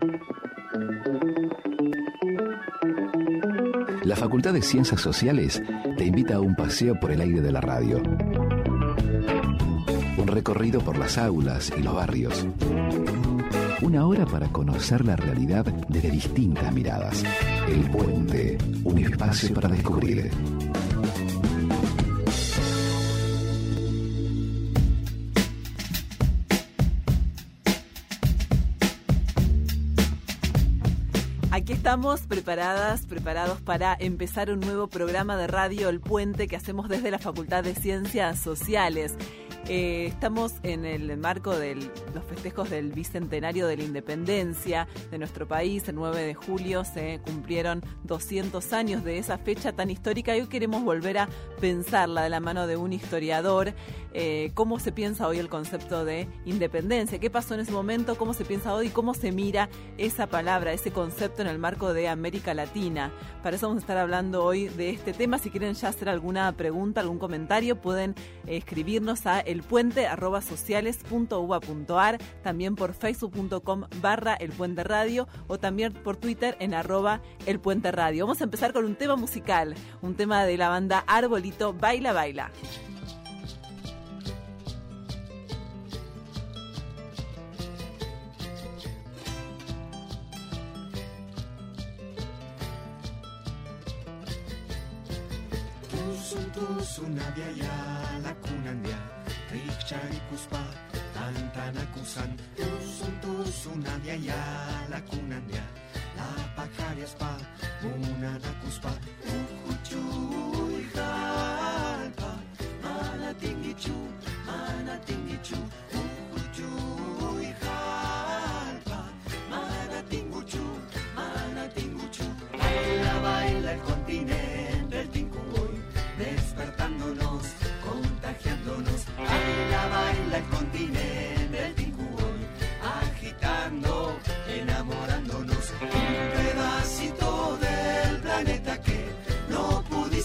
La Facultad de Ciencias Sociales te invita a un paseo por el aire de la radio. Un recorrido por las aulas y los barrios. Una hora para conocer la realidad desde distintas miradas. El Puente, un espacio para descubrir. Aquí estamos preparados para empezar un nuevo programa de radio El Puente que hacemos desde la Facultad de Ciencias Sociales. Estamos en el marco de los festejos del Bicentenario de la Independencia de nuestro país. El 9 de julio se cumplieron 200 años de esa fecha tan histórica y hoy queremos volver a pensarla de la mano de un historiador. ¿Cómo se piensa hoy el concepto de independencia? ¿Qué pasó en ese momento? ¿Cómo se piensa hoy? ¿Cómo se mira esa palabra, ese concepto en el marco de América Latina? Para eso vamos a estar hablando hoy de este tema. Si quieren ya hacer alguna pregunta, algún comentario, pueden escribirnos a elpuente@sociales.uba.ar, también por facebook.com/elpuenteradio o también por Twitter en @elpuenteradio. Vamos a empezar con un tema musical, un tema de la banda Arbolito, Baila Baila. Sunadiaya la kunandia rikcharikuspa tantanakusan sunadiaya la kunandia la pacariaspa munanakuspa ujuchuy jalpa manatingichu ujuchuy jalpa manatinguchu baila baila el continente el tincuy despertándonos, contagiándonos, baila el continente, el tincuy, agitando, enamorándonos, un pedacito del planeta que no pudimos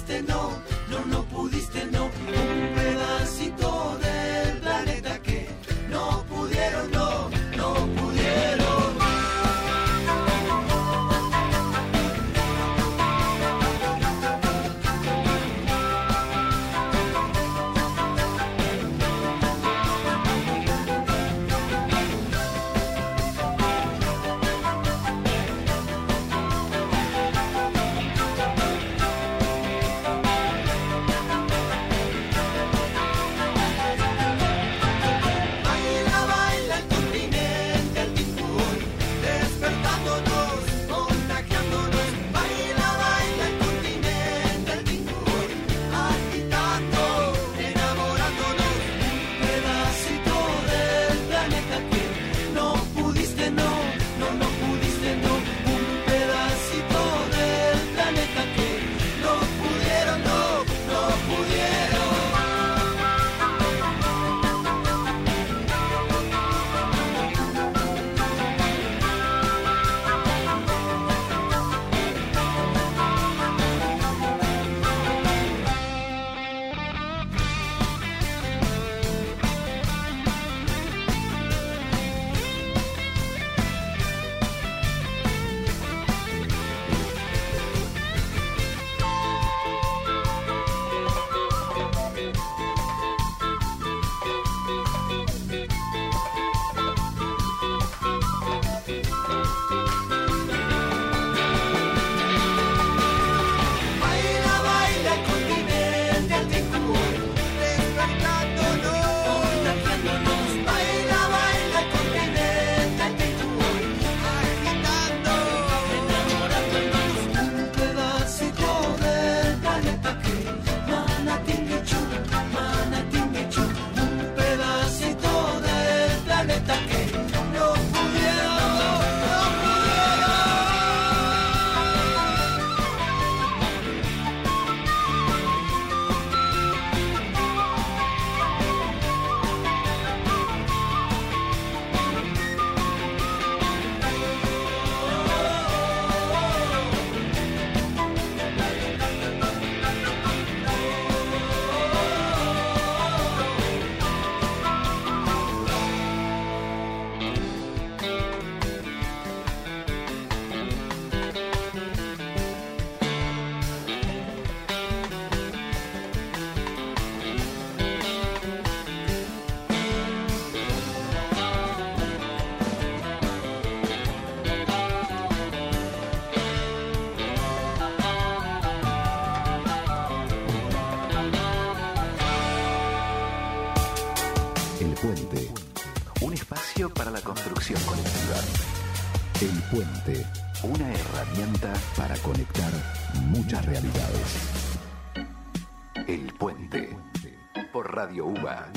El Puente, una herramienta para conectar muchas realidades. El Puente, por Radio UBA.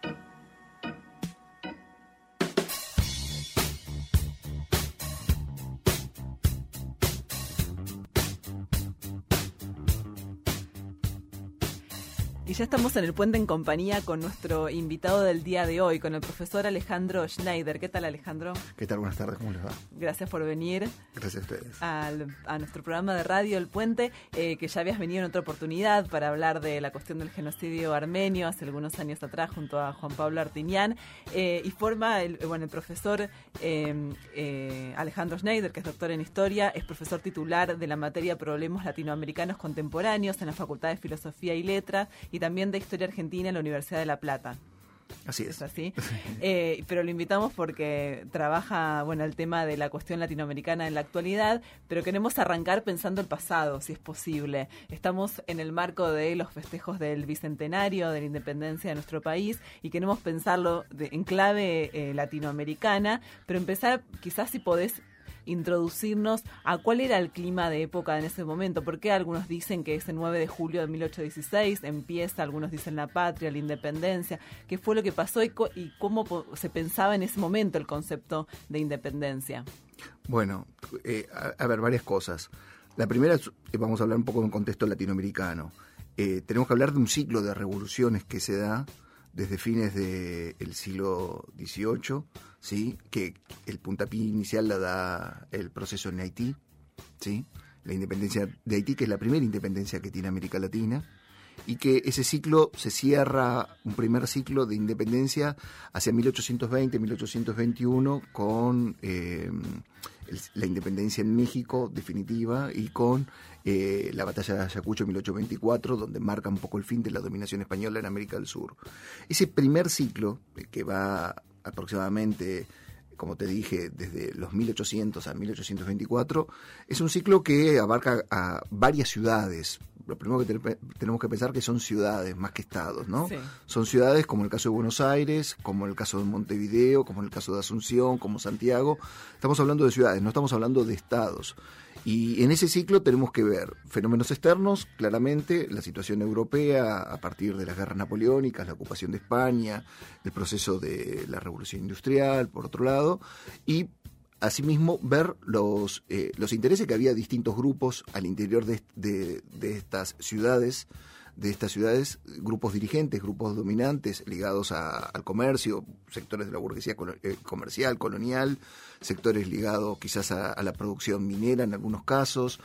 Y ya estamos en el puente en compañía con nuestro invitado del día de hoy, con el profesor Alejandro Schneider. ¿Qué tal, Alejandro? ¿Qué tal? Buenas tardes, ¿cómo les va? Gracias por venir. Gracias a ustedes. A nuestro programa de radio El Puente, que ya habías venido en otra oportunidad para hablar de la cuestión del genocidio armenio hace algunos años atrás junto a Juan Pablo Artinian. Y forma, el profesor Alejandro Schneider, que es doctor en Historia, es profesor titular de la materia Problemas Latinoamericanos Contemporáneos en la Facultad de Filosofía y Letras y también de Historia Argentina en la Universidad de La Plata. Así es. ¿Es así? Pero lo invitamos porque trabaja, el tema de la cuestión latinoamericana en la actualidad, pero queremos arrancar pensando el pasado, si es posible. Estamos en el marco de los festejos del Bicentenario de la Independencia de nuestro país y queremos pensarlo en clave latinoamericana, pero empezar quizás si podés introducirnos a cuál era el clima de época en ese momento, porque algunos dicen que es el 9 de julio de 1816, empieza, algunos dicen la patria, la independencia, qué fue lo que pasó y cómo se pensaba en ese momento el concepto de independencia. Bueno, a ver, varias cosas. La primera, vamos a hablar un poco de un contexto latinoamericano. Tenemos que hablar de un ciclo de revoluciones que se da desde fines del siglo XVIII, ¿sí? Que el puntapié inicial la da el proceso en Haití, ¿sí? La independencia de Haití, que es la primera independencia que tiene América Latina, y que ese ciclo se cierra, un primer ciclo de independencia hacia 1820-1821 con la independencia en México definitiva y con la batalla de Ayacucho en 1824, donde marca un poco el fin de la dominación española en América del Sur. Ese primer ciclo, que va aproximadamente, como te dije, desde los 1800 a 1824, es un ciclo que abarca a varias ciudades. Lo primero que tenemos que pensar que son ciudades más que estados, ¿no? Sí. Son ciudades como el caso de Buenos Aires, como el caso de Montevideo, como el caso de Asunción, como Santiago. Estamos hablando de ciudades, no estamos hablando de estados. Y en ese ciclo tenemos que ver fenómenos externos, claramente, la situación europea a partir de las guerras napoleónicas, la ocupación de España, el proceso de la revolución industrial, por otro lado, y asimismo ver los intereses que había distintos grupos al interior de estas ciudades, grupos dirigentes, grupos dominantes ligados al comercio, sectores de la burguesía comercial, colonial, sectores ligados quizás a la producción minera en algunos casos,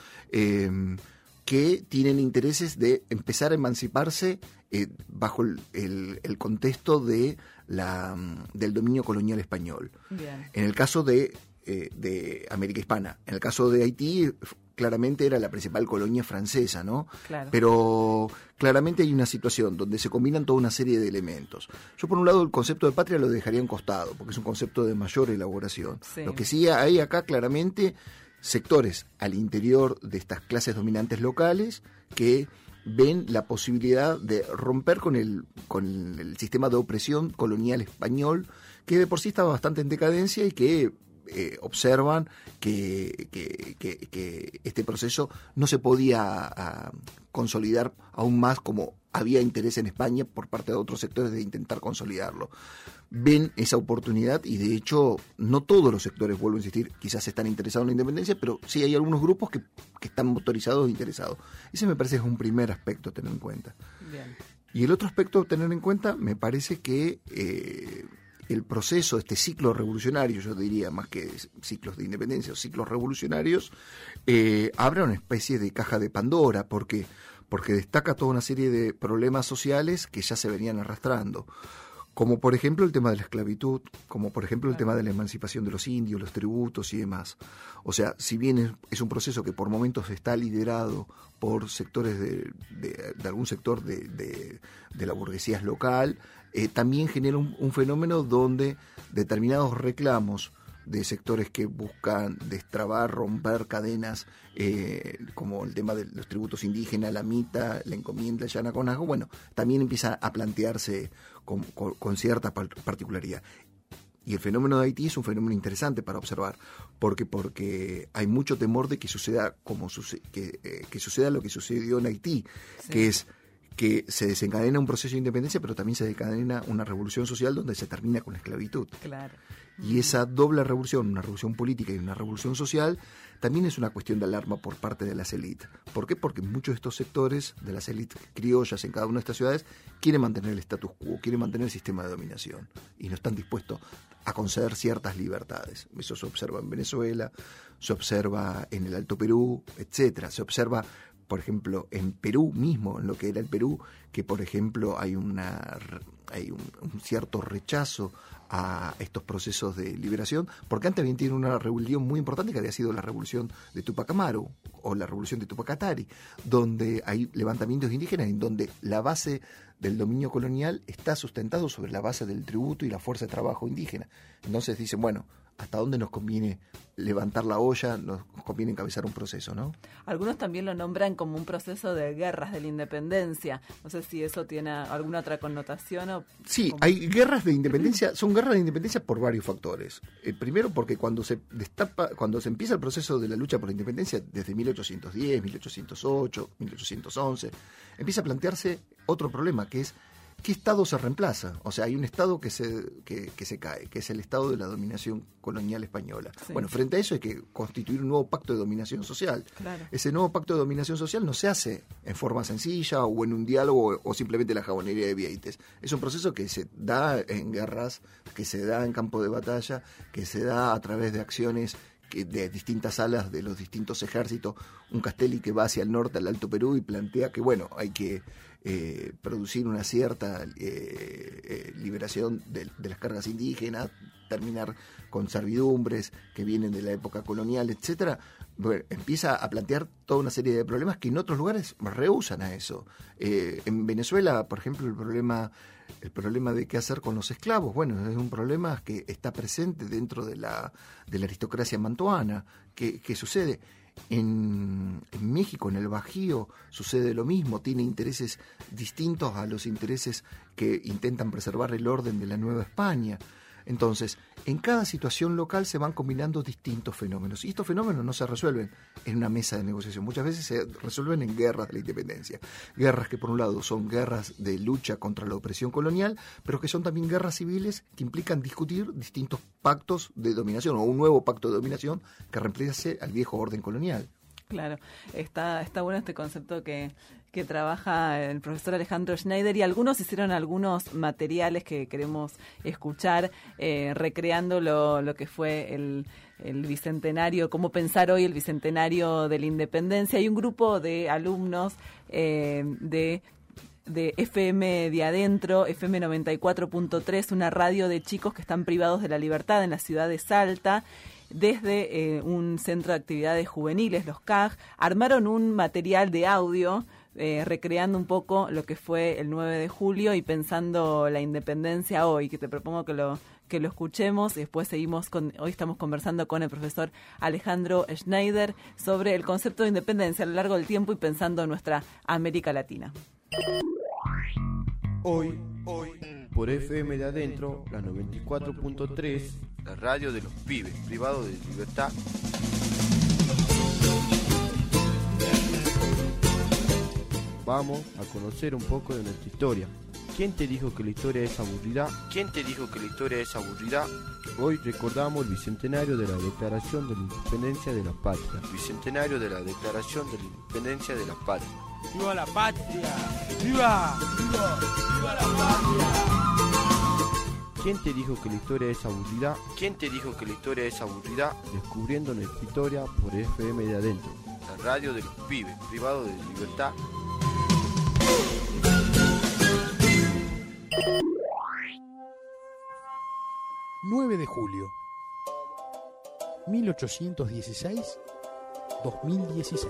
que tienen intereses de empezar a emanciparse bajo el contexto del dominio colonial español. Bien. En el caso de América Hispana, en el caso de Haití, claramente era la principal colonia francesa, ¿no? Claro. Pero claramente hay una situación donde se combinan toda una serie de elementos. Yo, por un lado, el concepto de patria lo dejaría a un costado, porque es un concepto de mayor elaboración. Sí. Lo que sí hay acá claramente sectores al interior de estas clases dominantes locales que ven la posibilidad de romper con el sistema de opresión colonial español, que de por sí estaba bastante en decadencia y que observan que este proceso no se podía consolidar aún más, como había interés en España por parte de otros sectores de intentar consolidarlo. Ven esa oportunidad y de hecho no todos los sectores, vuelvo a insistir, quizás están interesados en la independencia, pero sí hay algunos grupos que están motorizados e interesados. Ese me parece que es un primer aspecto a tener en cuenta. Bien. Y el otro aspecto a tener en cuenta me parece que el proceso, este ciclo revolucionario, yo diría más que ciclos de independencia o ciclos revolucionarios, abre una especie de caja de Pandora, porque destaca toda una serie de problemas sociales que ya se venían arrastrando, como por ejemplo el tema de la esclavitud, como por ejemplo el tema de la emancipación de los indios, los tributos y demás. O sea, si bien es un proceso que por momentos está liderado por sectores de algún sector de la burguesía local, también genera un fenómeno donde determinados reclamos de sectores que buscan destrabar, romper cadenas, como el tema de los tributos indígenas, la mita, la encomienda, el yanaconajo, también empieza a plantearse con cierta particularidad. Y el fenómeno de Haití es un fenómeno interesante para observar, porque hay mucho temor de que suceda que suceda lo que sucedió en Haití, sí, que es que se desencadena un proceso de independencia, pero también se desencadena una revolución social donde se termina con la esclavitud. Claro. Y esa doble revolución, una revolución política y una revolución social, también es una cuestión de alarma por parte de las élites. ¿Por qué? Porque muchos de estos sectores de las élites criollas en cada una de estas ciudades quieren mantener el status quo, quieren mantener el sistema de dominación y no están dispuestos a conceder ciertas libertades. Eso se observa en Venezuela, se observa en el Alto Perú, etcétera. Se observa, por ejemplo, en Perú mismo, en lo que era el Perú, que por ejemplo hay un cierto rechazo a estos procesos de liberación, porque antes habían tenido una rebelión muy importante que había sido la revolución de Tupac Amaru o la revolución de Tupac Katari, donde hay levantamientos indígenas en donde la base del dominio colonial está sustentado sobre la base del tributo y la fuerza de trabajo indígena. Entonces dicen, bueno, ¿hasta dónde nos conviene levantar la olla? Nos conviene encabezar un proceso, ¿no? Algunos también lo nombran como un proceso de guerras de la independencia. No sé si eso tiene alguna otra connotación o... Sí, hay guerras de independencia, son guerras de independencia por varios factores. Primero porque cuando se empieza el proceso de la lucha por la independencia desde 1810, 1808, 1811, empieza a plantearse otro problema, que es ¿qué Estado se reemplaza? O sea, hay un Estado que se cae, que es el Estado de la dominación colonial española. Sí. Bueno, frente a eso hay que constituir un nuevo pacto de dominación social. Claro. Ese nuevo pacto de dominación social no se hace en forma sencilla o en un diálogo o simplemente la jabonería de Vieites. Es un proceso que se da en guerras, que se da en campo de batalla, que se da a través de acciones de distintas alas de los distintos ejércitos. Un Castelli que va hacia el norte, al Alto Perú, y plantea que, bueno, hay que producir una cierta liberación de las cargas indígenas, terminar con servidumbres que vienen de la época colonial, etcétera. Bueno, empieza a plantear toda una serie de problemas que en otros lugares rehusan a eso. En Venezuela, por ejemplo, el problema de qué hacer con los esclavos, bueno, es un problema que está presente dentro de la aristocracia mantuana. ¿Qué sucede? En México, en el Bajío, sucede lo mismo, tiene intereses distintos a los intereses que intentan preservar el orden de la Nueva España. Entonces, en cada situación local se van combinando distintos fenómenos. Y estos fenómenos no se resuelven en una mesa de negociación. Muchas veces se resuelven en guerras de la independencia. Guerras que, por un lado, son guerras de lucha contra la opresión colonial, pero que son también guerras civiles que implican discutir distintos pactos de dominación o un nuevo pacto de dominación que reemplace al viejo orden colonial. Claro, está bueno este concepto que trabaja el profesor Alejandro Schneider, y algunos hicieron algunos materiales que queremos escuchar, recreando lo que fue el bicentenario, cómo pensar hoy el bicentenario de la independencia. Hay un grupo de alumnos de FM de Adentro, FM 94.3, una radio de chicos que están privados de la libertad en la ciudad de Salta, desde un centro de actividades juveniles, los CAG, armaron un material de audio recreando un poco lo que fue el 9 de julio y pensando la independencia hoy, que te propongo que lo escuchemos y después seguimos hoy estamos conversando con el profesor Alejandro Schneider sobre el concepto de independencia a lo largo del tiempo y pensando en nuestra América Latina. Hoy, por FM de Adentro, la 94.3, la radio de los pibes, privado de libertad. Vamos a conocer un poco de nuestra historia. ¿Quién te dijo que la historia es aburrida? ¿Quién te dijo que la historia es aburrida? Hoy recordamos el bicentenario de la Declaración de la Independencia de la Patria. Bicentenario de la Declaración de la Independencia de la Patria. ¡Viva la patria! ¡Viva! ¡Viva! ¡Viva la patria! ¿Quién te dijo que la historia es aburrida? ¿Quién te dijo que la historia es aburrida? Descubriendo nuestra historia por FM de Adentro, la radio de los pibes, privado de libertad. ...9 de julio... ...1816... ...2016...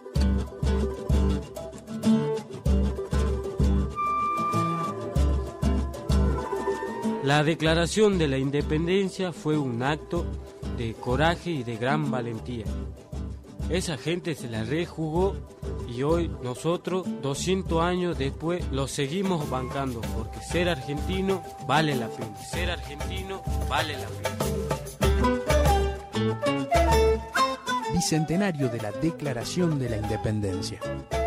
La Declaración de la Independencia fue un acto de coraje y de gran valentía. Esa gente se la rejugó y hoy nosotros, 200 años después, lo seguimos bancando, porque ser argentino vale la pena. Ser argentino vale la pena. Bicentenario de la Declaración de la Independencia.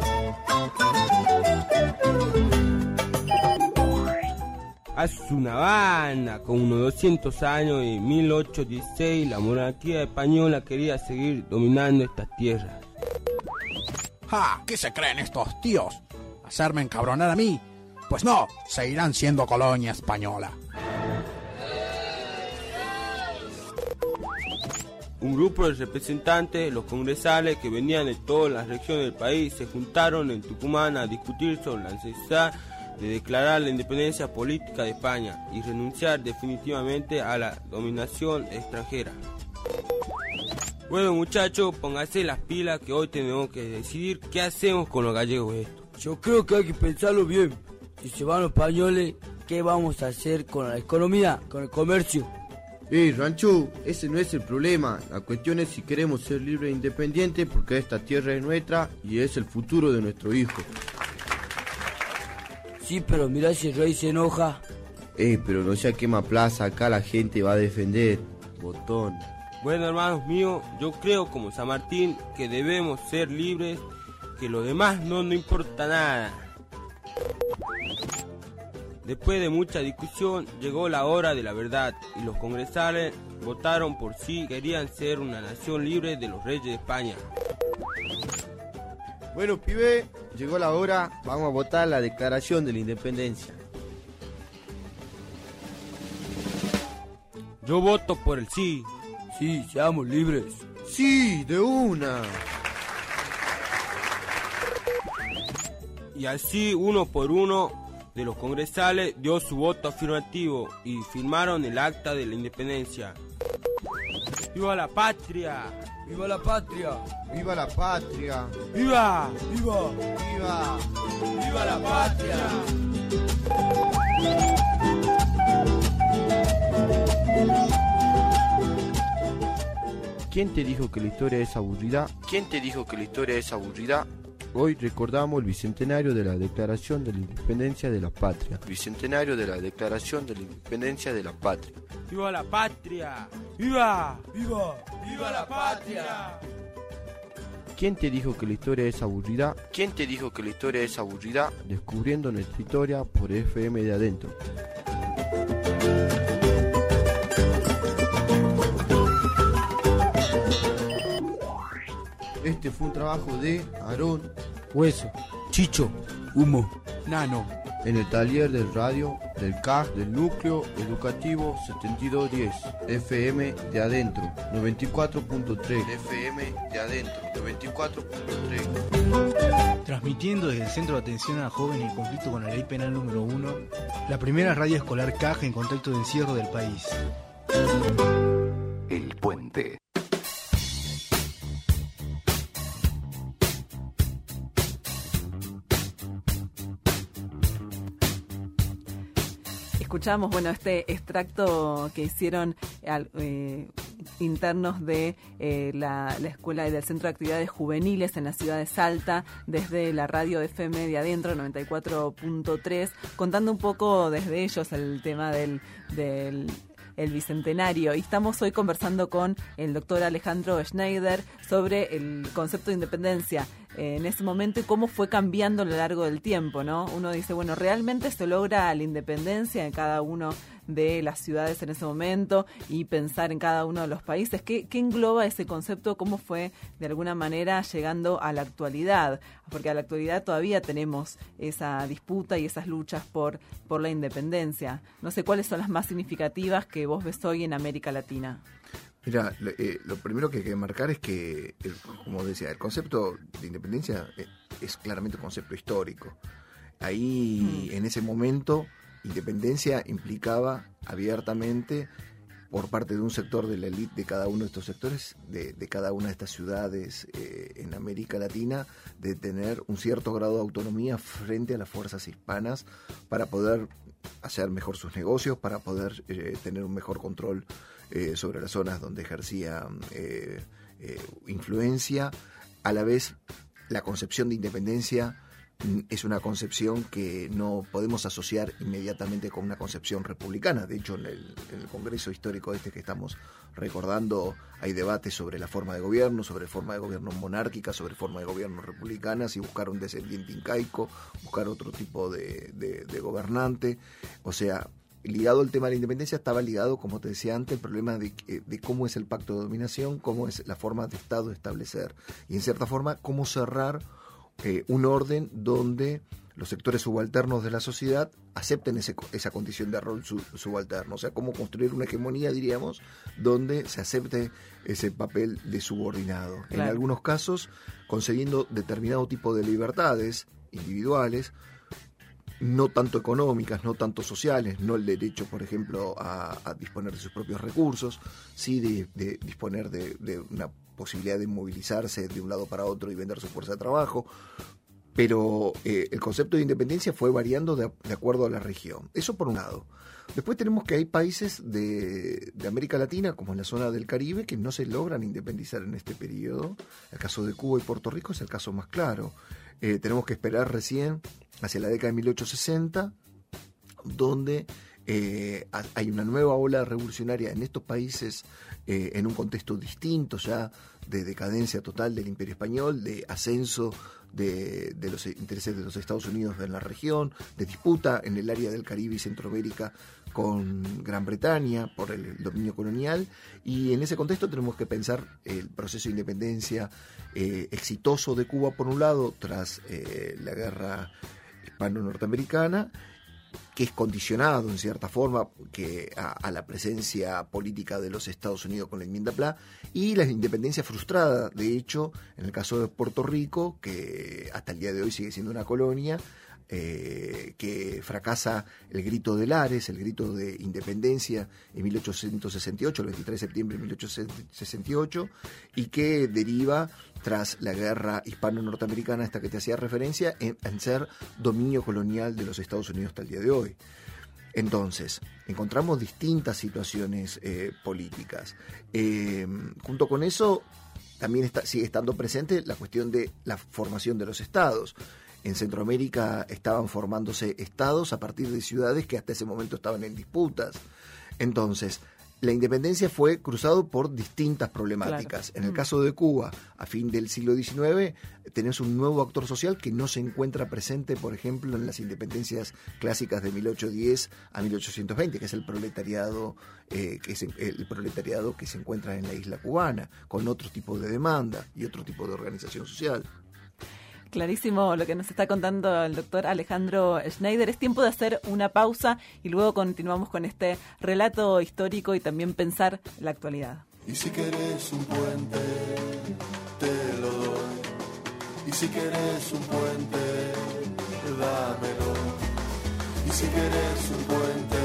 Hace una banda, con unos 200 años, en 1816, la monarquía española quería seguir dominando estas tierras. ¡Ja! ¿Qué se creen estos tíos? ¿Hacerme encabronar a mí? Pues no, seguirán siendo colonia española. Un grupo de representantes, los congresales que venían de todas las regiones del país, se juntaron en Tucumán a discutir sobre la necesidad de declarar la independencia política de España y renunciar definitivamente a la dominación extranjera. Bueno, muchachos, pónganse las pilas que hoy tenemos que decidir qué hacemos con los gallegos esto. Yo creo que hay que pensarlo bien. Si se van los españoles, ¿qué vamos a hacer con la economía, con el comercio? Rancho, ese no es el problema. La cuestión es si queremos ser libres e independientes, porque esta tierra es nuestra y es el futuro de nuestro hijo. Sí, pero mirá si el rey se enoja. Pero no sea quema plaza, acá la gente va a defender. Botón. Bueno, hermanos míos, yo creo como San Martín que debemos ser libres, que lo demás no nos importa nada. Después de mucha discusión, llegó la hora de la verdad y los congresales votaron por si querían ser una nación libre de los reyes de España. Bueno, pibe, llegó la hora, vamos a votar la Declaración de la Independencia. Yo voto por el sí. Sí, seamos libres. Sí, de una. Y así, uno por uno de los congresales dio su voto afirmativo y firmaron el acta de la independencia. ¡Viva la patria! ¡Viva la patria! ¡Viva la patria! ¡Viva! ¡Viva! ¡Viva! ¡Viva la patria! ¿Quién te dijo que la historia es aburrida? ¿Quién te dijo que la historia es aburrida? Hoy recordamos el bicentenario de la Declaración de la Independencia de la Patria. Bicentenario de la Declaración de la Independencia de la Patria. ¡Viva la patria! ¡Viva! ¡Viva! ¡Viva la patria! ¿Quién te dijo que la historia es aburrida? ¿Quién te dijo que la historia es aburrida? Descubriendo nuestra historia por FM de Adentro. Este fue un trabajo de Aarón, Hueso, Chicho, Humo, Nano. en el taller del radio del CAG del Núcleo Educativo 7210, FM de Adentro, 94.3, FM de Adentro, 94.3. Transmitiendo desde el Centro de Atención a Jóvenes en Conflicto con la Ley Penal número 1, la primera radio escolar CAG en contexto de encierro del país. El Puente. Escuchamos, bueno, este extracto que hicieron internos de la escuela del Centro de Actividades Juveniles en la ciudad de Salta, desde la radio FM de Adentro 94.3, contando un poco desde ellos el tema del bicentenario. Y estamos hoy conversando con el doctor Alejandro Schneider sobre el concepto de independencia en ese momento y cómo fue cambiando a lo largo del tiempo, ¿no? Uno dice, bueno, ¿realmente se logra la independencia en cada uno de las ciudades en ese momento y pensar en cada uno de los países? ¿Qué engloba ese concepto? ¿Cómo fue de alguna manera llegando a la actualidad? Porque a la actualidad todavía tenemos esa disputa y esas luchas por la independencia. No sé cuáles son las más significativas que vos ves hoy en América Latina. Mira, lo primero que hay que marcar es que, como decía, el concepto de independencia es claramente un concepto histórico. Ahí, en ese momento, independencia implicaba abiertamente, por parte de un sector de la élite de cada uno de estos sectores, de cada una de estas ciudades en América Latina, de tener un cierto grado de autonomía frente a las fuerzas hispanas para poder hacer mejor sus negocios, para poder tener un mejor control sobre las zonas donde ejercía influencia. A la vez, la concepción de independencia es una concepción que no podemos asociar inmediatamente con una concepción republicana. De hecho, en el Congreso Histórico que estamos recordando, hay debates sobre la forma de gobierno, sobre forma de gobierno monárquica, sobre forma de gobierno republicana, si buscar un descendiente incaico, buscar otro tipo de gobernante. O sea, ligado al tema de la independencia estaba ligado, como te decía antes, el problema de cómo es el pacto de dominación, cómo es la forma de Estado de establecer, y en cierta forma cómo cerrar un orden donde los sectores subalternos de la sociedad acepten esa condición de rol subalterno. O sea, cómo construir una hegemonía, diríamos, donde se acepte ese papel de subordinado. Claro. En algunos casos, concediendo determinado tipo de libertades individuales, no tanto económicas, no tanto sociales, no el derecho, por ejemplo, a disponer de sus propios recursos, sí de disponer de una posibilidad de movilizarse de un lado para otro y vender su fuerza de trabajo, pero el concepto de independencia fue variando de acuerdo a la región. Eso por un lado. Después tenemos que hay países de América Latina, como en la zona del Caribe, que no se logran independizar en este periodo. El caso de Cuba y Puerto Rico es el caso más claro. Tenemos que esperar recién hacia la década de 1860, donde hay una nueva ola revolucionaria en estos países, en un contexto distinto ya, de decadencia total del Imperio Español, de ascenso de los intereses de los Estados Unidos en la región, de disputa en el área del Caribe y Centroamérica con Gran Bretaña por el dominio colonial, y en ese contexto tenemos que pensar el proceso de independencia exitoso de Cuba por un lado, tras la guerra hispano-norteamericana, que es condicionado en cierta forma a la presencia política de los Estados Unidos con la enmienda PLA, y la independencia frustrada, de hecho, en el caso de Puerto Rico, que hasta el día de hoy sigue siendo una colonia, que fracasa el grito de Lares, el grito de independencia en 1868, el 23 de septiembre de 1868, y que deriva, tras la guerra hispano-norteamericana, esta que te hacía referencia, en ser dominio colonial de los Estados Unidos hasta el día de hoy. Entonces, encontramos distintas situaciones políticas. Junto con eso, también sigue estando presente la cuestión de la formación de los estados. En Centroamérica estaban formándose estados a partir de ciudades que hasta ese momento estaban en disputas. Entonces, la independencia fue cruzado por distintas problemáticas. Claro. En el caso de Cuba, a fin del siglo XIX, tenés un nuevo actor social que no se encuentra presente, por ejemplo, en las independencias clásicas de 1810 a 1820, que es el proletariado, que se encuentra en la isla cubana, con otro tipo de demanda y otro tipo de organización social. Clarísimo lo que nos está contando el doctor Alejandro Schneider. Es tiempo de hacer una pausa y luego continuamos con este relato histórico y también pensar la actualidad. Y si querés un puente, te lo doy. Y si querés un puente, dámelo. Y si querés un puente,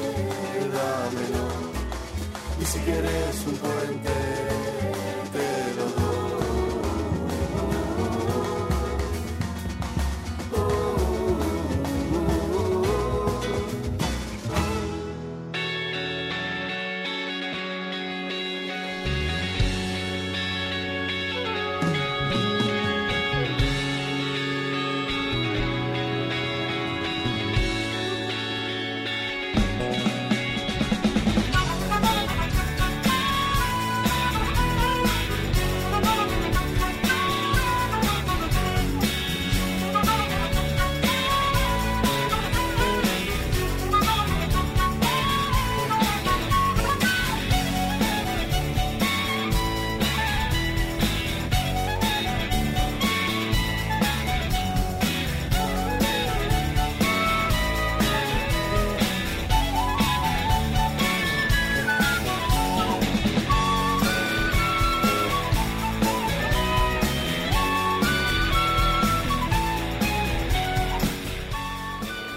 dámelo. Y si querés un puente, te lo doy.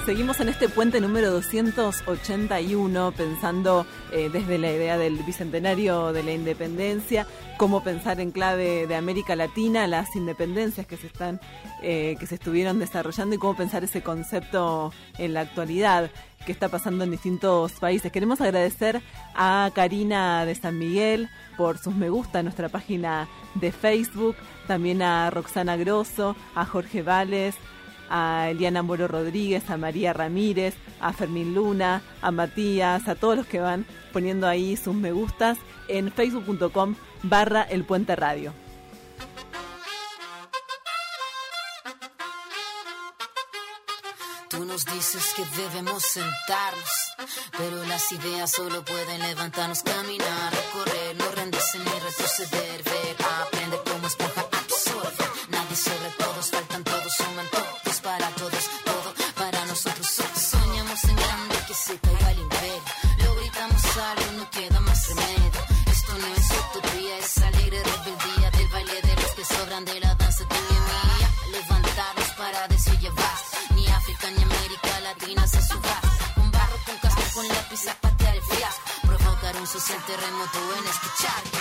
Seguimos en este puente número 281, pensando desde la idea del Bicentenario de la Independencia, cómo pensar en clave de América Latina las independencias que se estuvieron desarrollando y cómo pensar ese concepto en la actualidad que está pasando en distintos países. Queremos agradecer a Karina de San Miguel por sus me gusta en nuestra página de Facebook, también a Roxana Grosso, a Jorge Vales, a Eliana Moro Rodríguez, a María Ramírez, a Fermín Luna, a Matías, a todos los que van poniendo ahí sus me gustas en facebook.com/El Puente Radio. Tú nos dices que debemos sentarnos, pero las ideas solo pueden levantarnos, caminar, recorrer, no rendirse ni retroceder, ver, aprender como esponja, absorber. Nadie sobre todos, faltan todos, suman todos para todos, todo para nosotros. Soñamos en grande que se caiga el imperio, lo gritamos algo, no queda más remedio. Esto no es utopía, es alegre rebeldía del baile de los que sobran de la danza tuya y mía. Levantarnos para decir ya basta. Ni África ni América Latina se suba. Con barro, con casco, con lápiz a patear el fiasco. Provocar un social terremoto en este charco.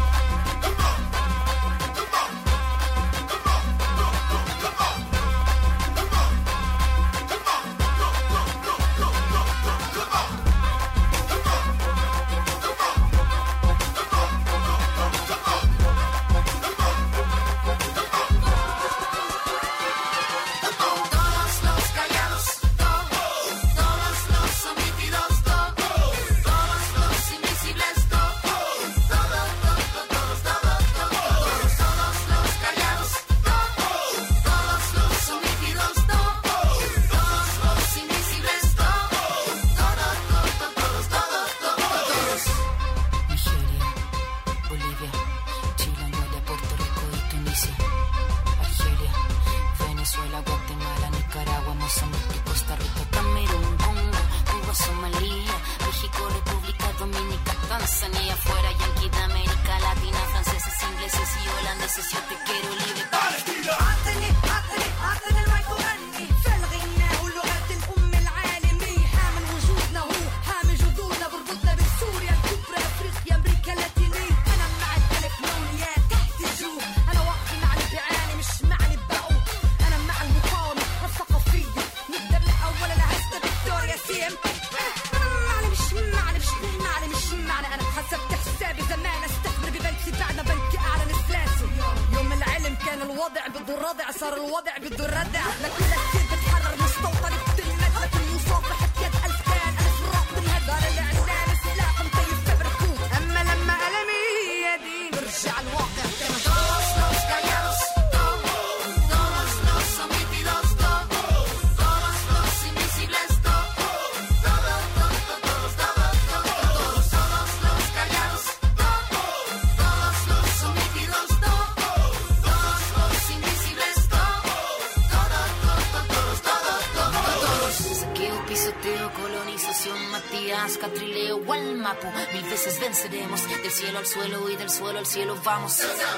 Venceremos del cielo al suelo y del suelo al cielo vamos.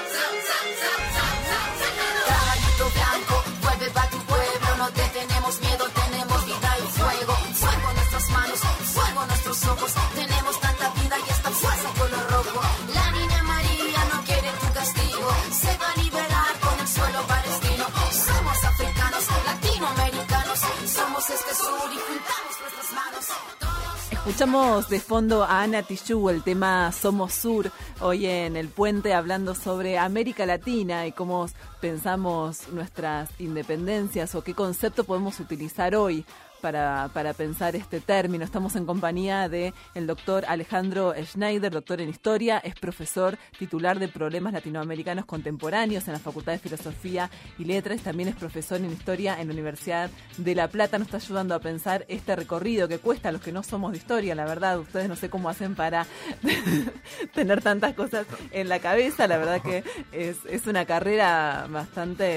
Caballito blanco, vuelve pa' tu pueblo, no te tenemos miedo, tenemos vida y fuego. Fuego en nuestras manos, fuego en nuestros ojos, tenemos tanta vida y esta fuerza color rojo. La niña María no quiere tu castigo, se va a liberar con el suelo palestino. Somos africanos, latinoamericanos, somos este sur y juntamos nuestras manos. Escuchamos de fondo a Ana Tijoux, el tema Somos Sur, hoy en El Puente, hablando sobre América Latina y cómo pensamos nuestras independencias o qué concepto podemos utilizar hoy para pensar este término. Estamos en compañía de el doctor Alejandro Schneider, doctor en Historia, es profesor titular de Problemas Latinoamericanos Contemporáneos en la Facultad de Filosofía y Letras, también es profesor en Historia en la Universidad de La Plata. Nos está ayudando a pensar este recorrido que cuesta a los que no somos de historia, la verdad. Ustedes no sé cómo hacen para tener tantas cosas en la cabeza, la verdad que es una carrera bastante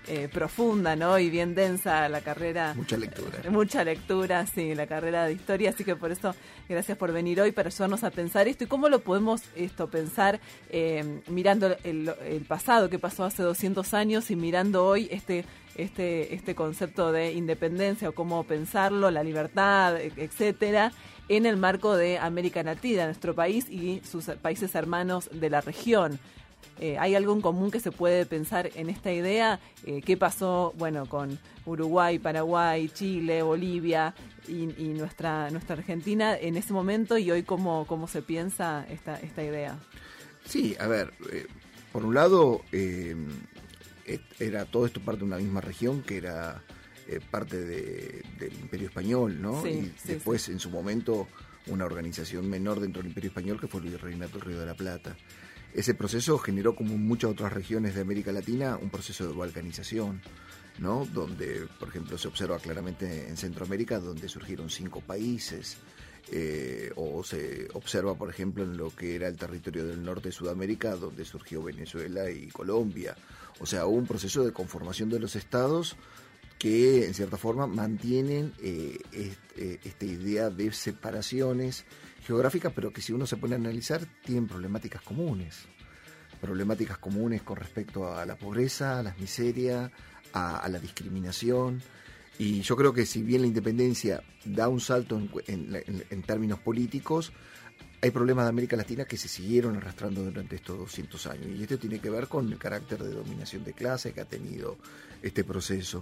profunda, ¿no? Y bien densa la carrera. Mucha lectura. Mucha lectura, sí, la carrera de historia. Así que por eso, gracias por venir hoy para ayudarnos a pensar esto. ¿Y cómo lo podemos pensar mirando el pasado que pasó hace 200 años y mirando hoy este concepto de independencia o cómo pensarlo, la libertad, etcétera, en el marco de América Latina, nuestro país y sus países hermanos de la región? ¿Hay algo en común que se puede pensar en esta idea? ¿Qué pasó, con Uruguay, Paraguay, Chile, Bolivia y nuestra Argentina en ese momento, y hoy cómo se piensa esta idea? Sí, a ver, por un lado, era todo esto parte de una misma región que era parte del Imperio Español, ¿no? Sí, y después, en su momento, una organización menor dentro del Imperio Español que fue el Virreinato del Río de la Plata. Ese proceso generó, como en muchas otras regiones de América Latina, un proceso de balcanización, ¿no? Donde, por ejemplo, se observa claramente en Centroamérica, donde surgieron 5 países, o se observa, por ejemplo, en lo que era el territorio del norte de Sudamérica, donde surgió Venezuela y Colombia. O sea, hubo un proceso de conformación de los estados que, en cierta forma, mantienen esta idea de separaciones geográficas, pero que, si uno se pone a analizar, tienen problemáticas comunes con respecto a la pobreza, a la miseria, a la discriminación. Y yo creo que, si bien la independencia da un salto en términos políticos, hay problemas de América Latina que se siguieron arrastrando durante estos 200 años, y esto tiene que ver con el carácter de dominación de clase que ha tenido este proceso,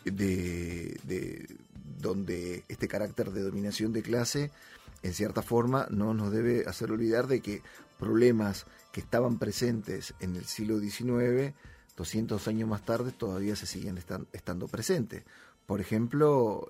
donde este carácter de dominación de clase, en cierta forma, no nos debe hacer olvidar de que problemas que estaban presentes en el siglo XIX, 200 años más tarde, todavía se siguen estando presentes. Por ejemplo,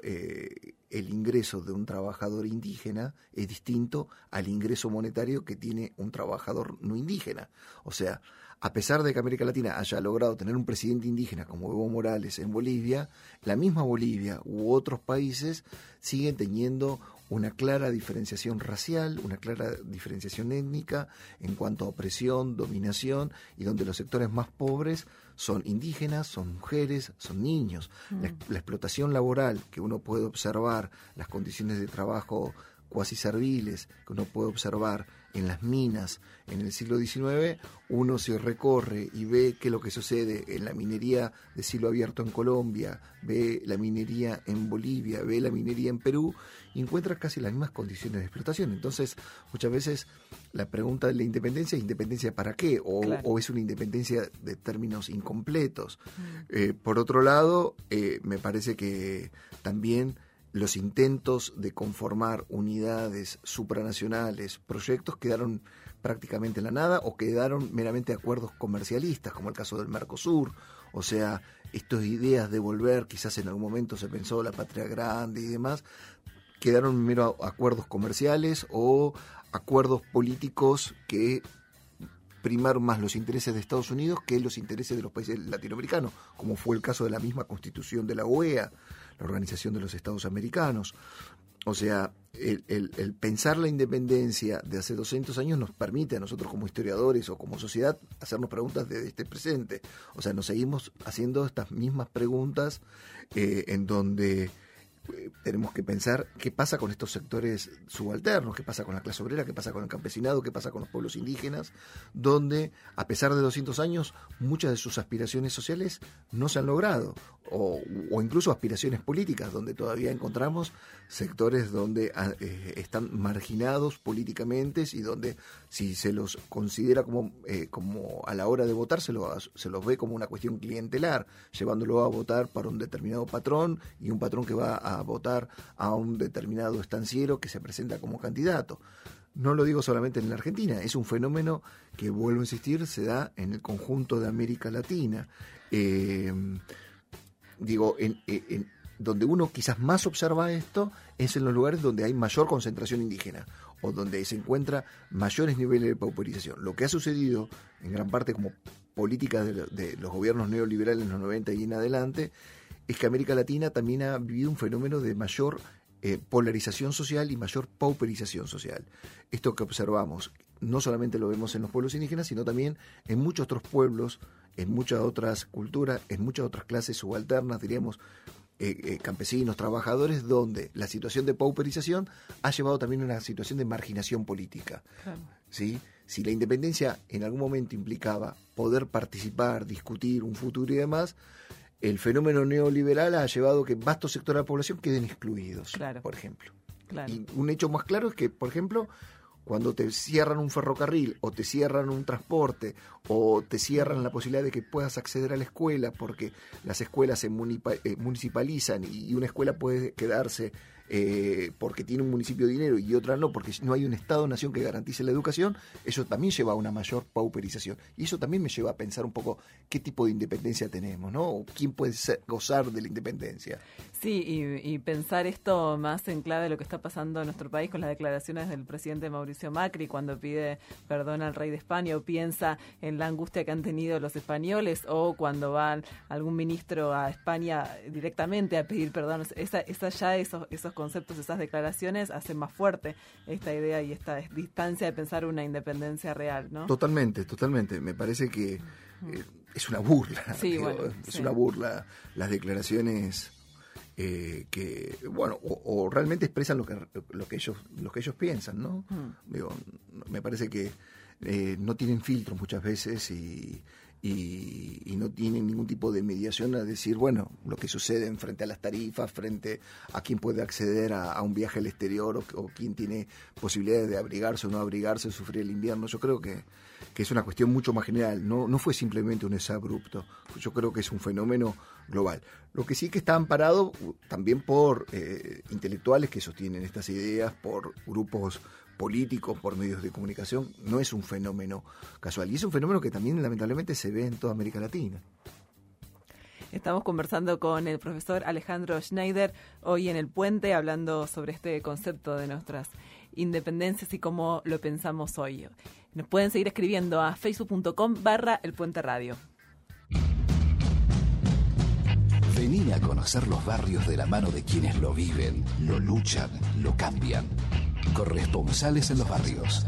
el ingreso de un trabajador indígena es distinto al ingreso monetario que tiene un trabajador no indígena. O sea, a pesar de que América Latina haya logrado tener un presidente indígena como Evo Morales en Bolivia, la misma Bolivia u otros países siguen teniendo una clara diferenciación racial, una clara diferenciación étnica en cuanto a opresión, dominación, y donde los sectores más pobres son indígenas, son mujeres, son niños. La explotación laboral que uno puede observar, las condiciones de trabajo cuasi serviles que uno puede observar en las minas en el siglo XIX, uno se recorre y ve qué es lo que sucede en la minería de cielo abierto en Colombia, ve la minería en Bolivia, ve la minería en Perú, y encuentra casi las mismas condiciones de explotación. Entonces, muchas veces la pregunta de la independencia es: ¿independencia para qué? O es una independencia de términos incompletos. Por otro lado, me parece que también los intentos de conformar unidades supranacionales, proyectos, quedaron prácticamente en la nada, o quedaron meramente acuerdos comercialistas, como el caso del Mercosur. O sea, estas ideas de volver, quizás en algún momento se pensó la patria grande y demás, quedaron mero acuerdos comerciales o acuerdos políticos que primaron más los intereses de Estados Unidos que los intereses de los países latinoamericanos, como fue el caso de la misma constitución de la OEA, la Organización de los Estados Americanos. O sea, el pensar la independencia de hace 200 años nos permite a nosotros, como historiadores o como sociedad, hacernos preguntas de este presente. O sea, nos seguimos haciendo estas mismas preguntas, en donde tenemos que pensar qué pasa con estos sectores subalternos, qué pasa con la clase obrera, qué pasa con el campesinado, qué pasa con los pueblos indígenas, donde, a pesar de 200 años, muchas de sus aspiraciones sociales no se han logrado, o incluso aspiraciones políticas, donde todavía encontramos sectores donde están marginados políticamente, y donde, si se los considera como a la hora de votar, se los ve como una cuestión clientelar, llevándolo a votar para un determinado patrón, y un patrón que va a votar a un determinado estanciero que se presenta como candidato. No lo digo solamente en la Argentina, es un fenómeno que, vuelvo a insistir, se da en el conjunto de América Latina. Donde uno quizás más observa esto es en los lugares donde hay mayor concentración indígena, o donde se encuentra mayores niveles de pauperización. Lo que ha sucedido, en gran parte como política de los gobiernos neoliberales en los 90 y en adelante, es que América Latina también ha vivido un fenómeno de mayor polarización social y mayor pauperización social. Esto que observamos no solamente lo vemos en los pueblos indígenas, sino también en muchos otros pueblos en muchas otras culturas, en muchas otras clases subalternas, diríamos, campesinos, trabajadores, donde la situación de pauperización ha llevado también a una situación de marginación política. Claro. ¿Sí? Si la independencia en algún momento implicaba poder participar, discutir un futuro y demás, el fenómeno neoliberal ha llevado a que vastos sectores de la población queden excluidos, claro, por ejemplo. Claro. Y un hecho más claro es que, por ejemplo, cuando te cierran un ferrocarril o te cierran un transporte o te cierran la posibilidad de que puedas acceder a la escuela porque las escuelas se municipalizan y una escuela puede quedarse porque tiene un municipio de dinero y otra no, porque no hay un Estado-nación que garantice la educación, eso también lleva a una mayor pauperización. Y eso también me lleva a pensar un poco qué tipo de independencia tenemos, ¿no? O quién puede gozar de la independencia. Sí, y pensar esto más en clave de lo que está pasando en nuestro país con las declaraciones del presidente Mauricio Macri cuando pide perdón al rey de España o piensa en la angustia que han tenido los españoles o cuando va algún ministro a España directamente a pedir perdón. Esos conceptos, esas declaraciones hacen más fuerte esta idea y esta distancia de pensar una independencia real, ¿no? Totalmente. Me parece que es una burla. Sí, una burla las declaraciones que, bueno, o realmente expresan lo que ellos piensan, ¿no? Digo, me parece que no tienen filtros muchas veces y no tienen ningún tipo de mediación a decir, bueno, lo que sucede frente a las tarifas, frente a quién puede acceder a un viaje al exterior o quién tiene posibilidades de abrigarse o no abrigarse, sufrir el invierno. Yo creo que es una cuestión mucho más general, no fue simplemente un exabrupto, yo creo que es un fenómeno global. Lo que sí que está amparado también por intelectuales que sostienen estas ideas, por grupos políticos, por medios de comunicación, no es un fenómeno casual. Y es un fenómeno que también lamentablemente se ve en toda América Latina. Estamos conversando con el profesor Alejandro Schneider hoy en El Puente, hablando sobre este concepto de nuestras independencias y cómo lo pensamos hoy. Nos pueden seguir escribiendo a facebook.com/elpuenteradio. Vení a conocer los barrios de la mano de quienes lo viven, lo luchan, lo cambian. Corresponsales en los barrios.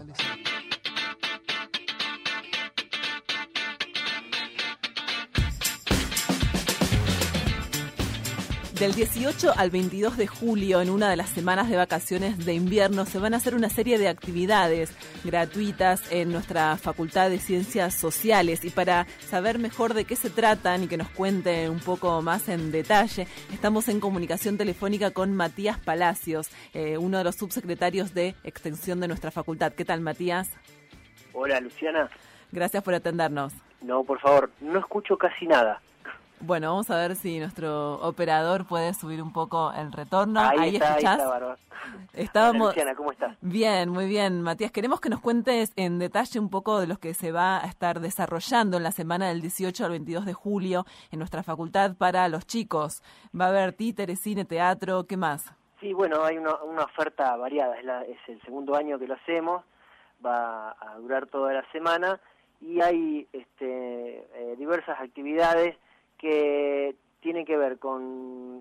Del 18 al 22 de julio, en una de las semanas de vacaciones de invierno, se van a hacer una serie de actividades gratuitas en nuestra Facultad de Ciencias Sociales. Y para saber mejor de qué se tratan y que nos cuente un poco más en detalle, estamos en comunicación telefónica con Matías Palacios, uno de los subsecretarios de Extensión de nuestra facultad. ¿Qué tal, Matías? Hola, Luciana. Gracias por atendernos. No, por favor, no escucho casi nada. Bueno, vamos a ver si nuestro operador puede subir un poco el retorno. Ahí está, ¿escuchás? Ahí está, Bárbara. Estábamos... Hola, Luciana, ¿cómo estás? Bien, muy bien. Matías, queremos que nos cuentes en detalle un poco de lo que se va a estar desarrollando en la semana del 18 al 22 de julio en nuestra facultad para los chicos. Va a haber títeres, cine, teatro, ¿qué más? Sí, bueno, hay una oferta variada. Es el segundo año que lo hacemos, va a durar toda la semana y hay diversas actividades que tienen que ver con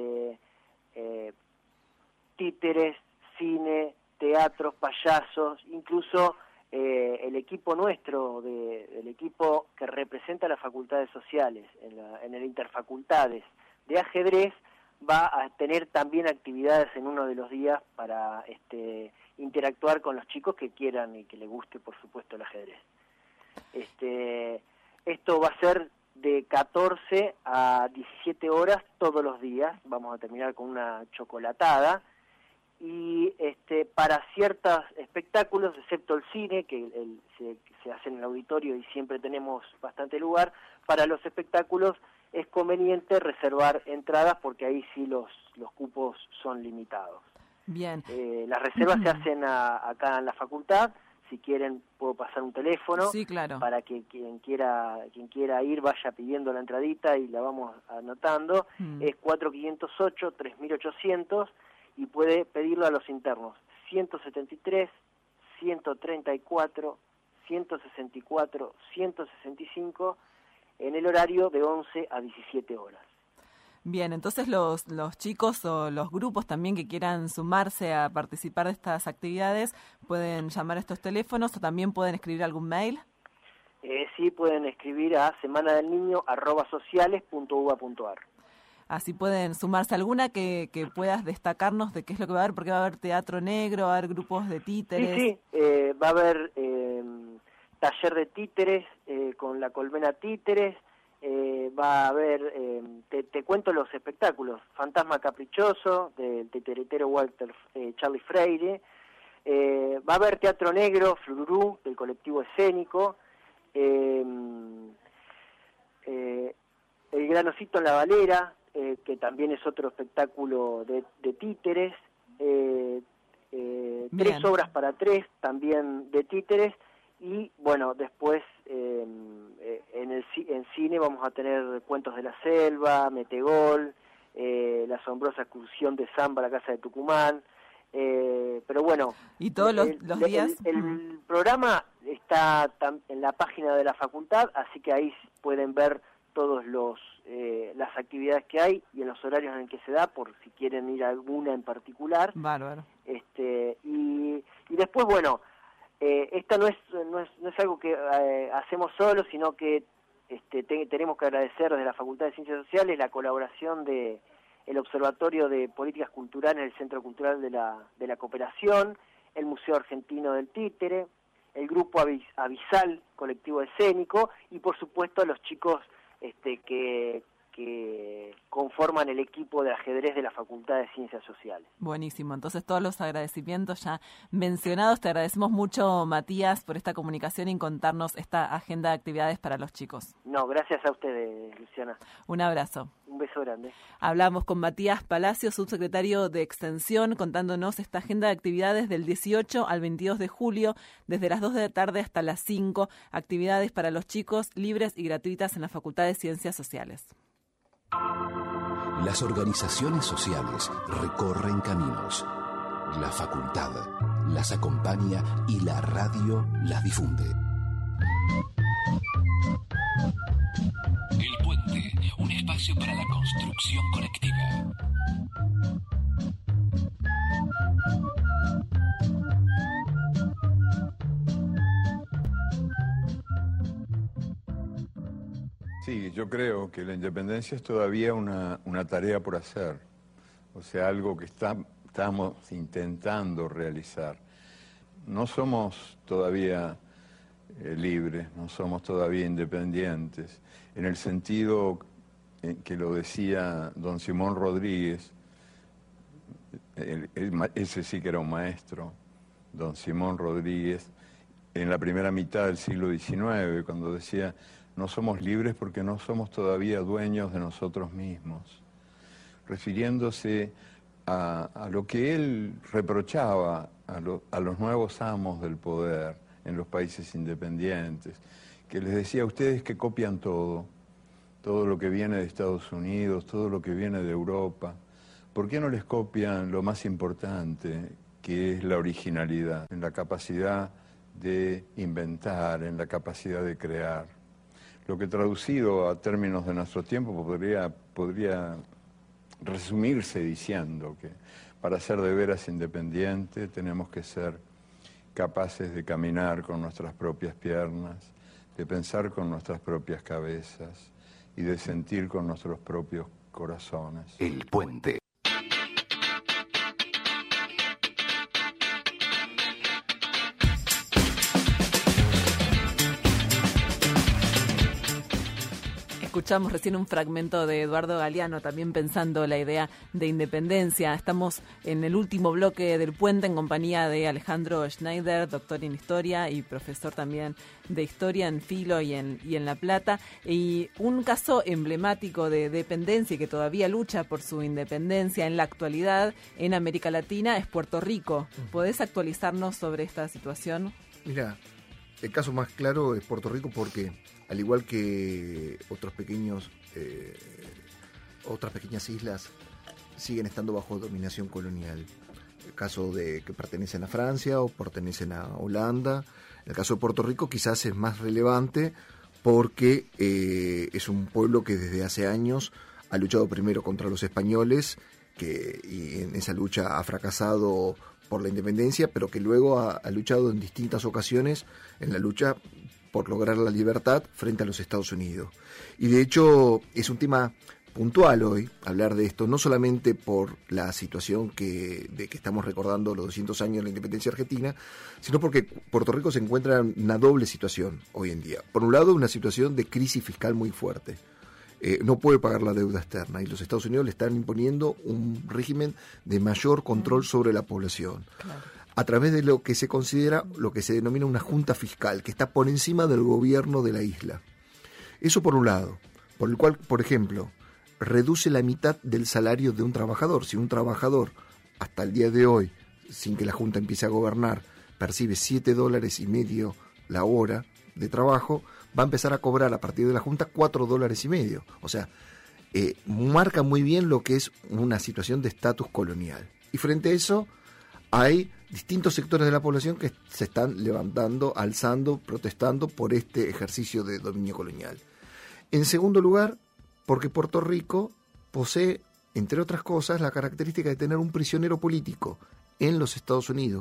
títeres, cine, teatros, payasos, incluso el equipo nuestro, el equipo que representa las facultades sociales en el Interfacultades de ajedrez, va a tener también actividades en uno de los días para interactuar con los chicos que quieran y que les guste, por supuesto, el ajedrez. Esto va a ser de 14 a 17 horas todos los días. Vamos a terminar con una chocolatada y para ciertos espectáculos, excepto el cine, que se hace en el auditorio y siempre tenemos bastante lugar, para los espectáculos es conveniente reservar entradas porque ahí sí los cupos son limitados. Bien. Las reservas se hacen acá en la facultad. Si quieren, puedo pasar un teléfono. Sí, claro. Para que quien quiera ir vaya pidiendo la entradita y la vamos anotando. Es 4508-3800 y puede pedirlo a los internos. 173, 134, 164, 165 en el horario de 11 a 17 horas. Bien, entonces los chicos o los grupos también que quieran sumarse a participar de estas actividades pueden llamar a estos teléfonos o también pueden escribir algún mail. Sí, pueden escribir a semanadelniño@sociales.uba.ar. Así pueden sumarse. ¿Alguna que puedas destacarnos de qué es lo que va a haber? Porque va a haber teatro negro, va a haber grupos de títeres. Sí, va a haber taller de títeres con la Colmena Títeres, va a haber, te cuento los espectáculos, Fantasma Caprichoso, del titeretero Walter Charlie Freire, va a haber teatro negro, Flururú, del colectivo escénico, El Granocito en la Valera, que también es otro espectáculo de títeres, 3 obras para 3, también de títeres, y bueno, después en cine vamos a tener Cuentos de la Selva, Metegol, La asombrosa excursión de Samba a la Casa de Tucumán, pero bueno, y todos los días el programa está en la página de la facultad, así que ahí pueden ver todos las actividades que hay y en los horarios en que se da, por si quieren ir a alguna en particular. Bárbaro. Y después, bueno, esta no es algo que hacemos solos, sino que tenemos que agradecer desde la Facultad de Ciencias Sociales la colaboración de el Observatorio de Políticas Culturales, el Centro Cultural de la Cooperación, el Museo Argentino del Títere, el Grupo Avisal, colectivo escénico, y por supuesto los chicos que conforman el equipo de ajedrez de la Facultad de Ciencias Sociales. Buenísimo, entonces todos los agradecimientos ya mencionados. Te agradecemos mucho, Matías, por esta comunicación y contarnos esta agenda de actividades para los chicos. No, gracias a ustedes, Luciana. Un abrazo. Un beso grande. Hablamos con Matías Palacios, subsecretario de Extensión, contándonos esta agenda de actividades del 18 al 22 de julio, desde las 2 de la tarde hasta las 5, actividades para los chicos libres y gratuitas en la Facultad de Ciencias Sociales. Las organizaciones sociales recorren caminos. La facultad las acompaña y la radio las difunde. El Puente, un espacio para la construcción colectiva. Sí, yo creo que la independencia es todavía una tarea por hacer, o sea, algo que estamos intentando realizar. No somos todavía libres, no somos todavía independientes, en el sentido en que lo decía don Simón Rodríguez, ese sí que era un maestro, don Simón Rodríguez, en la primera mitad del siglo XIX, cuando decía: no somos libres porque no somos todavía dueños de nosotros mismos, refiriéndose a lo que él reprochaba a los nuevos amos del poder en los países independientes, que les decía: ustedes que copian todo lo que viene de Estados Unidos, todo lo que viene de Europa, ¿por qué no les copian lo más importante, que es la originalidad, en la capacidad de inventar, en la capacidad de crear? Lo que traducido a términos de nuestro tiempo podría resumirse diciendo que para ser de veras independientes tenemos que ser capaces de caminar con nuestras propias piernas, de pensar con nuestras propias cabezas y de sentir con nuestros propios corazones. El Puente. Escuchamos recién un fragmento de Eduardo Galeano, también pensando la idea de independencia. Estamos en el último bloque del Puente en compañía de Alejandro Schneider, doctor en Historia y profesor también de Historia en Filo y en La Plata. Y un caso emblemático de dependencia y que todavía lucha por su independencia en la actualidad en América Latina es Puerto Rico. ¿Podés actualizarnos sobre esta situación? Mira, el caso más claro es Puerto Rico porque, al igual que otras pequeñas islas, siguen estando bajo dominación colonial. El caso de que pertenecen a Francia o pertenecen a Holanda. El caso de Puerto Rico quizás es más relevante porque es un pueblo que desde hace años ha luchado primero contra los españoles, y en esa lucha ha fracasado por la independencia, pero que luego ha luchado en distintas ocasiones en la lucha por lograr la libertad frente a los Estados Unidos. Y de hecho es un tema puntual hoy hablar de esto, no solamente por la situación de que estamos recordando los 200 años de la independencia argentina, sino porque Puerto Rico se encuentra en una doble situación hoy en día. Por un lado, una situación de crisis fiscal muy fuerte. No puede pagar la deuda externa y los Estados Unidos le están imponiendo un régimen de mayor control sobre la población. Claro. A través de lo que se considera, lo que se denomina una junta fiscal, que está por encima del gobierno de la isla. Eso por un lado, por el cual, por ejemplo, reduce la mitad del salario de un trabajador. Si un trabajador, hasta el día de hoy, sin que la Junta empiece a gobernar, percibe $7.50 la hora de trabajo, va a empezar a cobrar a partir de la Junta $4.50. O sea, marca muy bien lo que es una situación de estatus colonial. Y frente a eso, hay distintos sectores de la población que se están levantando, alzando, protestando por este ejercicio de dominio colonial. En segundo lugar, porque Puerto Rico posee, entre otras cosas, la característica de tener un prisionero político en los Estados Unidos,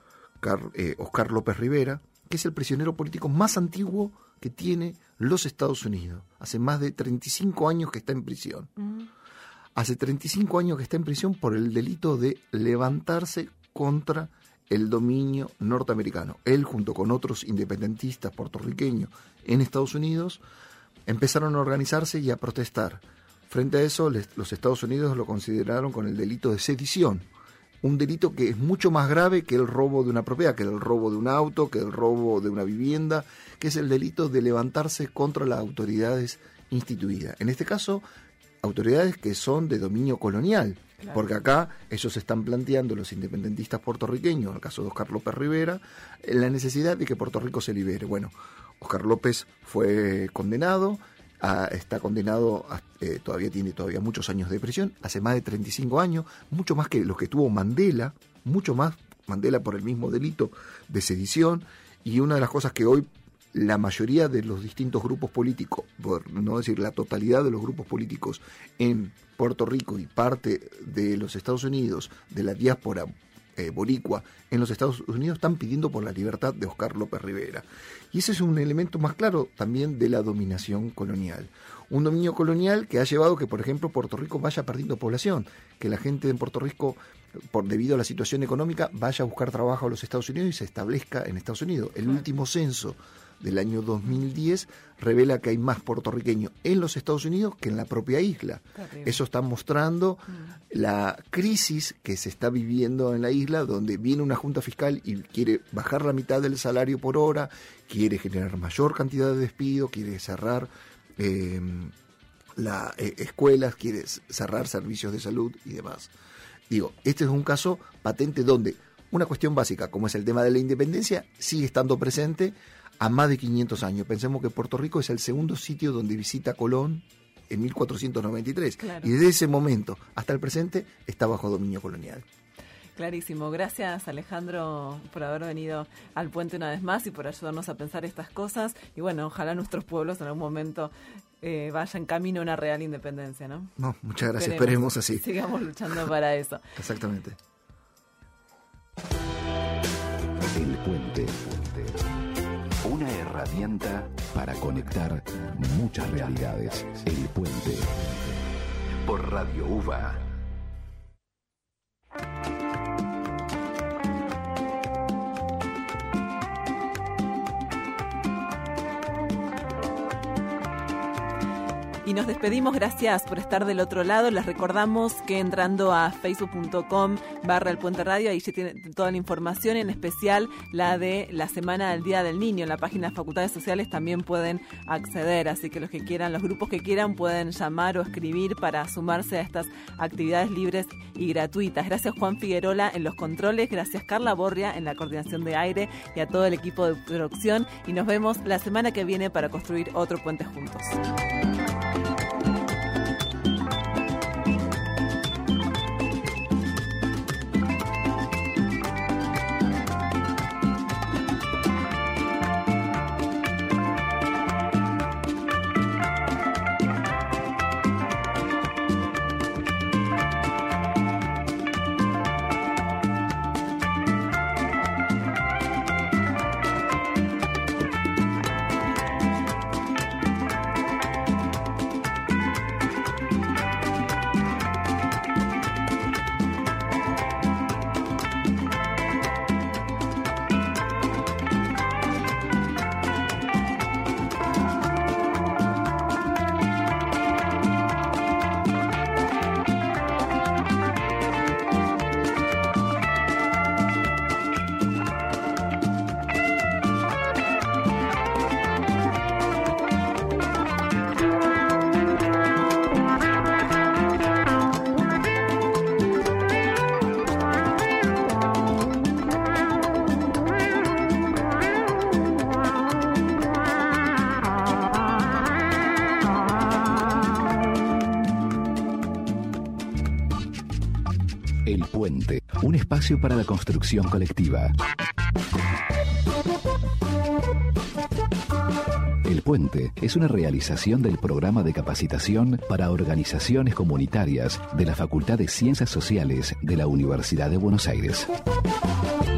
Oscar López Rivera, que es el prisionero político más antiguo que tiene los Estados Unidos. Hace más de 35 años que está en prisión. Hace 35 años que está en prisión por el delito de levantarse contra el dominio norteamericano. Él, junto con otros independentistas puertorriqueños en Estados Unidos, empezaron a organizarse y a protestar. Frente a eso, los Estados Unidos lo consideraron con el delito de sedición, un delito que es mucho más grave que el robo de una propiedad, que el robo de un auto, que el robo de una vivienda, que es el delito de levantarse contra las autoridades instituidas. En este caso, autoridades que son de dominio colonial, claro. Porque acá ellos están planteando, los independentistas puertorriqueños, en el caso de Oscar López Rivera, la necesidad de que Puerto Rico se libere. Bueno, Oscar López fue condenado, está condenado, tiene muchos años de prisión, hace más de 35 años, mucho más que los que tuvo Mandela, mucho más Mandela por el mismo delito de sedición, y una de las cosas que hoy la mayoría de los distintos grupos políticos, por no decir la totalidad de los grupos políticos en Puerto Rico y parte de los Estados Unidos, de la diáspora boricua en los Estados Unidos, están pidiendo por la libertad de Oscar López Rivera. Y ese es un elemento más claro también de la dominación colonial. Un dominio colonial que ha llevado que, por ejemplo, Puerto Rico vaya perdiendo población, que la gente en Puerto Rico, debido a la situación económica, vaya a buscar trabajo a los Estados Unidos y se establezca en Estados Unidos. El último censo del año 2010 revela que hay más puertorriqueños en los Estados Unidos que en la propia isla. Terrible. Eso está mostrando la crisis que se está viviendo en la isla, donde viene una junta fiscal y quiere bajar la mitad del salario por hora, quiere generar mayor cantidad de despido, quiere cerrar escuelas, quiere cerrar servicios de salud y demás. Digo, este es un caso patente donde una cuestión básica, como es el tema de la independencia, sigue estando presente a más de 500 años. Pensemos que Puerto Rico es el segundo sitio donde visita Colón en 1493. Claro. Y desde ese momento hasta el presente está bajo dominio colonial. Clarísimo. Gracias, Alejandro, por haber venido al puente una vez más y por ayudarnos a pensar estas cosas. Y bueno, ojalá nuestros pueblos en algún momento vayan camino a una real independencia, ¿no? No, muchas gracias. Esperemos así. Sigamos luchando para eso. Exactamente. El puente. Una herramienta para conectar muchas realidades. El puente. Por Radio UVA. Y nos despedimos, gracias por estar del otro lado. Les recordamos que entrando a facebook.com/El Puente Radio, ahí se tiene toda la información, en especial la de la Semana del Día del Niño. En la página de Facultades Sociales también pueden acceder, así que los que quieran, los grupos que quieran pueden llamar o escribir para sumarse a estas actividades libres y gratuitas. Gracias Juan Figuerola en los controles, gracias Carla Borria en la coordinación de aire y a todo el equipo de producción. Y nos vemos la semana que viene para construir otro puente juntos. Puente, un espacio para la construcción colectiva. El Puente es una realización del programa de capacitación para organizaciones comunitarias de la Facultad de Ciencias Sociales de la Universidad de Buenos Aires.